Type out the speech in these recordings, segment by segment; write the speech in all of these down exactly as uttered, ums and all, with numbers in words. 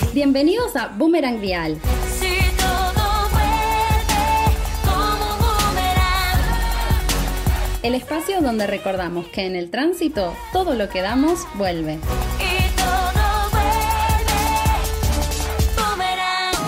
Bienvenidos a Boomerang Vial. Si todo vuelve como boomerang. El espacio donde recordamos que en el tránsito todo lo que damos vuelve. Y todo vuelve boomerang.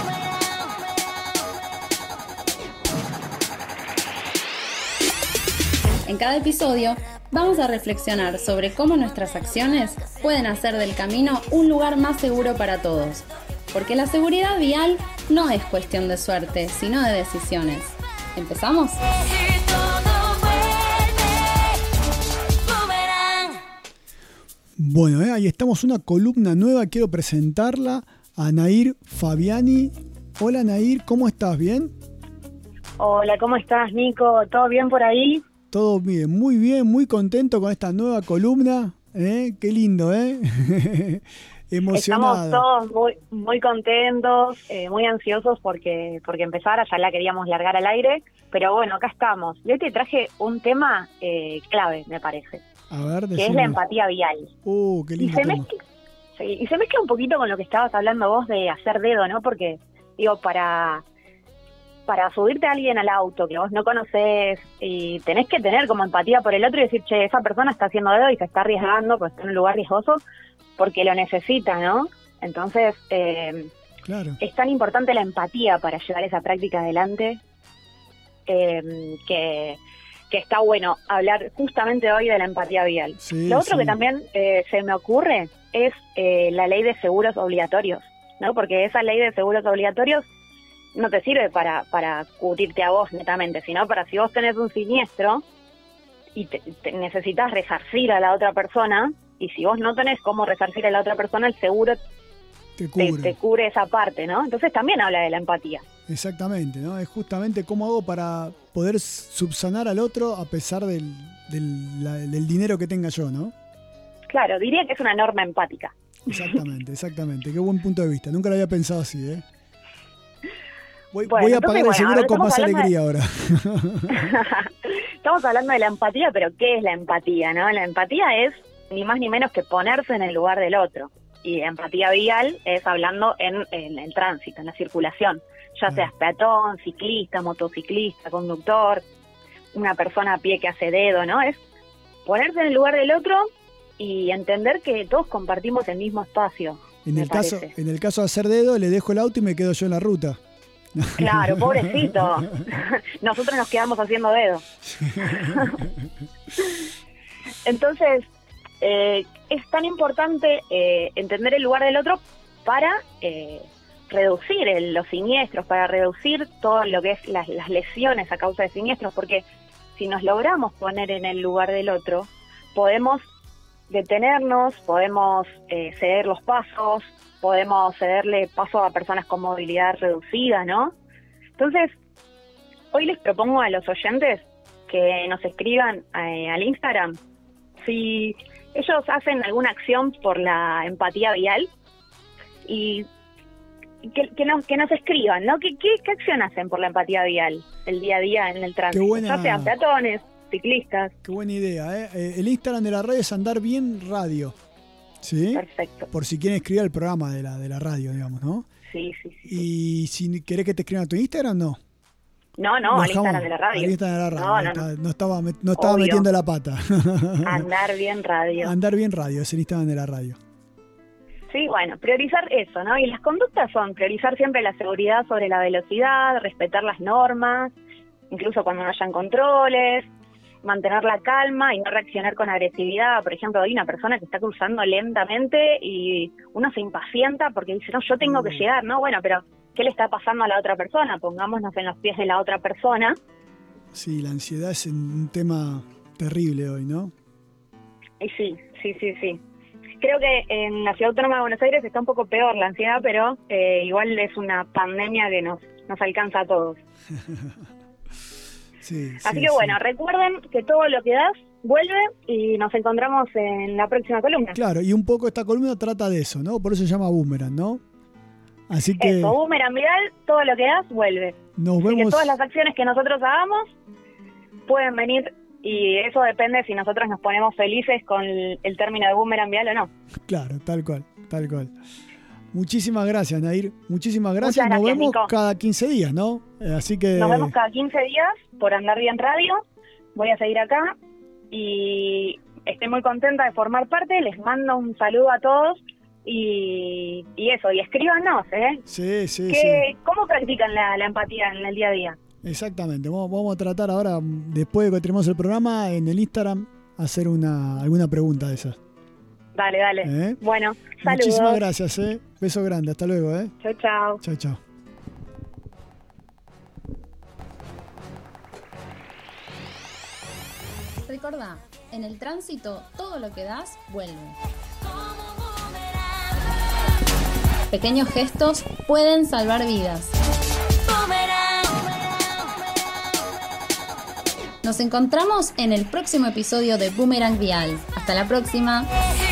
En cada episodio vamos a reflexionar sobre cómo nuestras acciones pueden hacer del camino un lugar más seguro para todos. Porque la seguridad vial no es cuestión de suerte, sino de decisiones. ¿Empezamos? Si todo vuelve boomerang. Bueno, eh, ahí estamos, una columna nueva, quiero presentarla a Nair Fabiani. Hola Nair, ¿cómo estás? ¿Bien? Hola, ¿cómo estás, Nico? ¿Todo bien por ahí? Todo bien, muy bien, muy contento con esta nueva columna. ¿Eh? Qué lindo, ¿eh? Emocionado. Estamos todos muy muy contentos, eh, muy ansiosos porque porque empezara, ya la queríamos largar al aire, pero bueno, acá estamos. Yo te traje un tema eh, clave, me parece, A ver, que decime. es la empatía vial. Uh, qué Y lindo se, tema. mezcla, sí, y se mezcla un poquito con lo que estabas hablando vos de hacer dedo, ¿no? Porque, digo, para... para subirte a alguien al auto que vos no conocés y tenés que tener como empatía por el otro y decir, che, esa persona está haciendo dedo y se está arriesgando, pues está en un lugar riesgoso porque lo necesita, ¿no? Entonces, eh, Claro. es tan importante la empatía para llevar esa práctica adelante eh, que, que está bueno hablar justamente hoy de la empatía vial. Sí, Lo otro sí. que también eh, se me ocurre es eh, la ley de seguros obligatorios, ¿no? Porque esa ley de seguros obligatorios no te sirve para, para cubrirte a vos netamente, sino para si vos tenés un siniestro y te, te necesitas resarcir a la otra persona, y si vos no tenés cómo resarcir a la otra persona, el seguro Te te, cubre. te cubre esa parte, ¿no? Entonces también habla de la empatía. Exactamente, ¿no? Es justamente cómo hago para poder subsanar al otro a pesar del, del, la- del dinero que tenga yo, ¿no? Claro, diría que es una norma empática. Exactamente, exactamente. Qué buen punto de vista. Nunca lo había pensado así, ¿eh? Voy, Bueno, voy a entonces, pagar el bueno, seguro ahora con más estamos alegría ahora. Estamos hablando de la empatía, pero ¿qué es la empatía, no? La empatía es ni más ni menos que ponerse en el lugar del otro. Y empatía vial es hablando en, en el tránsito, en la circulación. Ya Ah. seas peatón, ciclista, motociclista, conductor, una persona a pie que hace dedo, ¿no? Es ponerse en el lugar del otro y entender que todos compartimos el mismo espacio. En me el caso, parece. en el caso de hacer dedo, le dejo el auto y me quedo yo en la ruta. Claro, pobrecito. Nosotros nos quedamos haciendo dedo. Entonces, eh, es tan importante eh, entender el lugar del otro para eh, reducir el- los siniestros, para reducir todo lo que es las, las lesiones a causa de siniestros, porque si nos logramos poner en el lugar del otro, podemos detenernos, podemos eh, ceder los pasos, podemos cederle paso a personas con movilidad reducida, ¿no? Entonces, hoy les propongo a los oyentes que nos escriban eh, al Instagram si ellos hacen alguna acción por la empatía vial y y que, que, nos, que nos escriban, ¿no? ¿Qué, qué, ¿Qué acción hacen por la empatía vial el día a día en el tránsito? buena- Ya sean peatones, ciclistas. Qué buena idea, ¿eh? Eh, El Instagram de la radio es Andar Bien Radio. ¿Sí? Perfecto. Por si quieren escribir el programa de la, de la radio, digamos, ¿no? Sí, sí, sí. Y si querés que te escriban a tu Instagram, no. No, no, Lo al dejamos Instagram de la radio. al Instagram de la radio. No, no, Está- no. no estaba, met- no estaba Obvio. metiendo la pata. Andar bien radio. Andar Bien Radio, es el Instagram de la radio. Sí, bueno, priorizar eso, ¿no? Y las conductas son priorizar siempre la seguridad sobre la velocidad, respetar las normas, incluso cuando no hayan controles, mantener la calma y no reaccionar con agresividad. Por ejemplo, hay una persona que está cruzando lentamente y uno se impacienta porque dice, no, yo tengo que llegar, ¿no? Bueno, pero ¿qué le está pasando a la otra persona? Pongámonos en los pies de la otra persona. Sí, la ansiedad es un tema terrible hoy, ¿no? Y sí, sí, sí, sí. Creo que en la Ciudad Autónoma de Buenos Aires está un poco peor la ansiedad, pero eh, igual es una pandemia que nos, nos alcanza a todos. Sí, Así sí, que sí. bueno, recuerden que todo lo que das vuelve y nos encontramos en la próxima columna. Claro, y un poco esta columna trata de eso, ¿no? Por eso se llama Boomerang, ¿no? Así que Eso, boomerang vial, todo lo que das vuelve. nos Así que vemos. todas las acciones que nosotros hagamos pueden venir y eso depende si nosotros nos ponemos felices con el, el término de boomerang vial o no. Claro, tal cual, tal cual. Muchísimas gracias, Nair. Muchísimas gracias. Muchas Nos gracias, vemos Nico. cada quince días, ¿no? Eh, Así que... Nos vemos cada quince días por Andar Bien Radio. Voy a seguir acá y estoy muy contenta de formar parte. Les mando un saludo a todos y, y eso, y escríbanos, ¿eh? Sí, sí, ¿Qué, sí. ¿Cómo practican la, la empatía en el día a día? Exactamente. Vamos, vamos a tratar ahora, después de que terminemos el programa, en el Instagram, hacer una alguna pregunta de esas. Dale, dale. ¿Eh? Bueno, saludos. Muchísimas gracias, ¿eh? Beso grande. Hasta luego, ¿eh? Chao, chao. Chao, chao. Recordá, en el tránsito todo lo que das vuelve. Pequeños gestos pueden salvar vidas. Nos encontramos en el próximo episodio de Boomerang Vial. Hasta la próxima.